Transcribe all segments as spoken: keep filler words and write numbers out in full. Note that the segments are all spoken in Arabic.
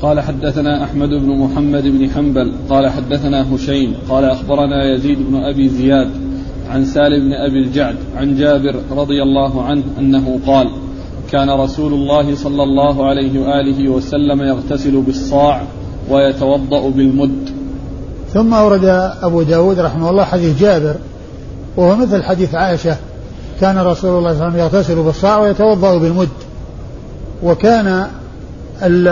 قال حدثنا أحمد بن محمد بن حنبل قال حدثنا هشيم قال أخبرنا يزيد بن أبي زياد عن سالم بن أبي الجعد عن جابر رضي الله عنه أنه قال كان رسول الله صلى الله عليه وآله وسلم يغتسل بالصاع ويتوضأ بالمد. ثم أورد أبو داود رحمه الله حديث جابر وهو مثل حديث عائشة كان رسول الله صلى الله عليه وسلم يغتسل بالصاع ويتوضأ بالمد. وكان ال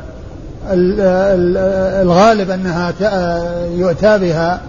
ال ال الغالب أنها يؤتى بها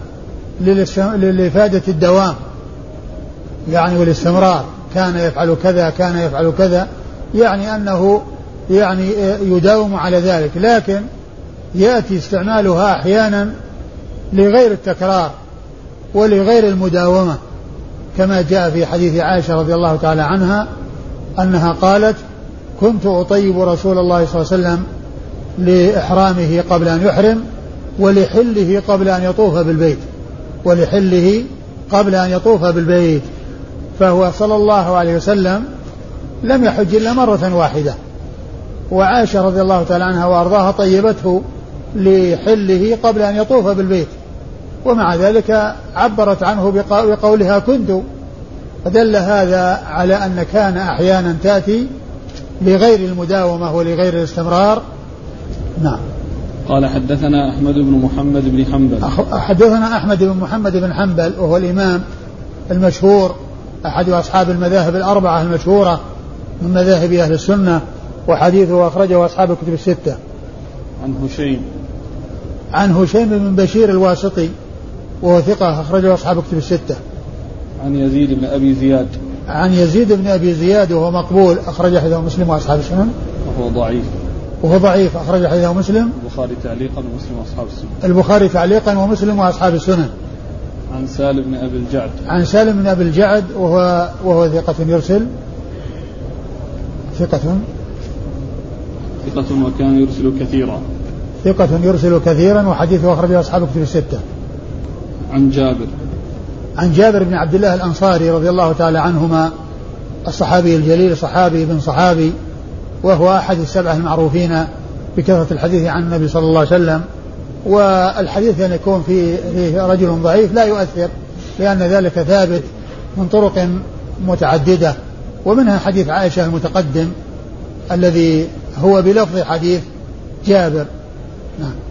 لإفادة الدوام يعني والاستمرار، كان يفعل كذا كان يفعل كذا، يعني أنه يعني يداوم على ذلك، لكن يأتي استعمالها أحيانا لغير التكرار ولغير المداومة، كما جاء في حديث عائشة رضي الله تعالى عنها أنها قالت كنت أطيب رسول الله صلى الله عليه وسلم لإحرامه قبل أن يحرم ولحله قبل أن يطوف بالبيت ولحله قبل أن يطوف بالبيت فهو صلى الله عليه وسلم لم يحج إلا مرة واحدة، وعائشة رضي الله تعالى عنها وأرضاها طيبته لحله قبل أن يطوف بالبيت، ومع ذلك عبرت عنه بقولها كنت، فدل هذا على أن كان أحيانا تأتي لغير المداومة ولغير الاستمرار. نعم. قال حدثنا أحمد بن محمد بن حنبل حدثنا أحمد بن محمد بن حنبل وهو الإمام المشهور أحد أصحاب المذاهب الأربعة المشهورة من مذاهب أهل السنة، وحديثه أخرجه أصحاب الكتب الستة. عن هشيم عن هشيم بن بشير الواسطي وهو ثقة أخرجه أصحاب الكتب الستة. عن يزيد بن أبي زياد عن يزيد بن أبي زياد وهو مقبول أخرج حديثه مسلم وأصحاب السنن. وهو ضعيف وهو ضعيف أخرج حديثه مسلم البخاري تعليقا ومسلم وأصحاب السنن. البخاري تعليقا ومسلم وأصحاب السنن. عن سالم بن أبي الجعد عن سالم بن أبي الجعد وهو وهو ثقة يرسل ثقة ثقة وكان يرسل كثيرا ثقة يرسل كثيرا وحديثه أخرجه أصحاب الكتب الستة. عن جابر عن جابر بن عبد الله الأنصاري رضي الله تعالى عنهما الصحابي الجليل صحابي بن صحابي، وهو أحد السبعة المعروفين بكثرة الحديث عن النبي صلى الله عليه وسلم، والحديث أن يكون فيه, فيه رجل ضعيف لا يؤثر لأن ذلك ثابت من طرق متعددة، ومنها حديث عائشة المتقدم الذي هو بلفظ حديث جابر. نعم.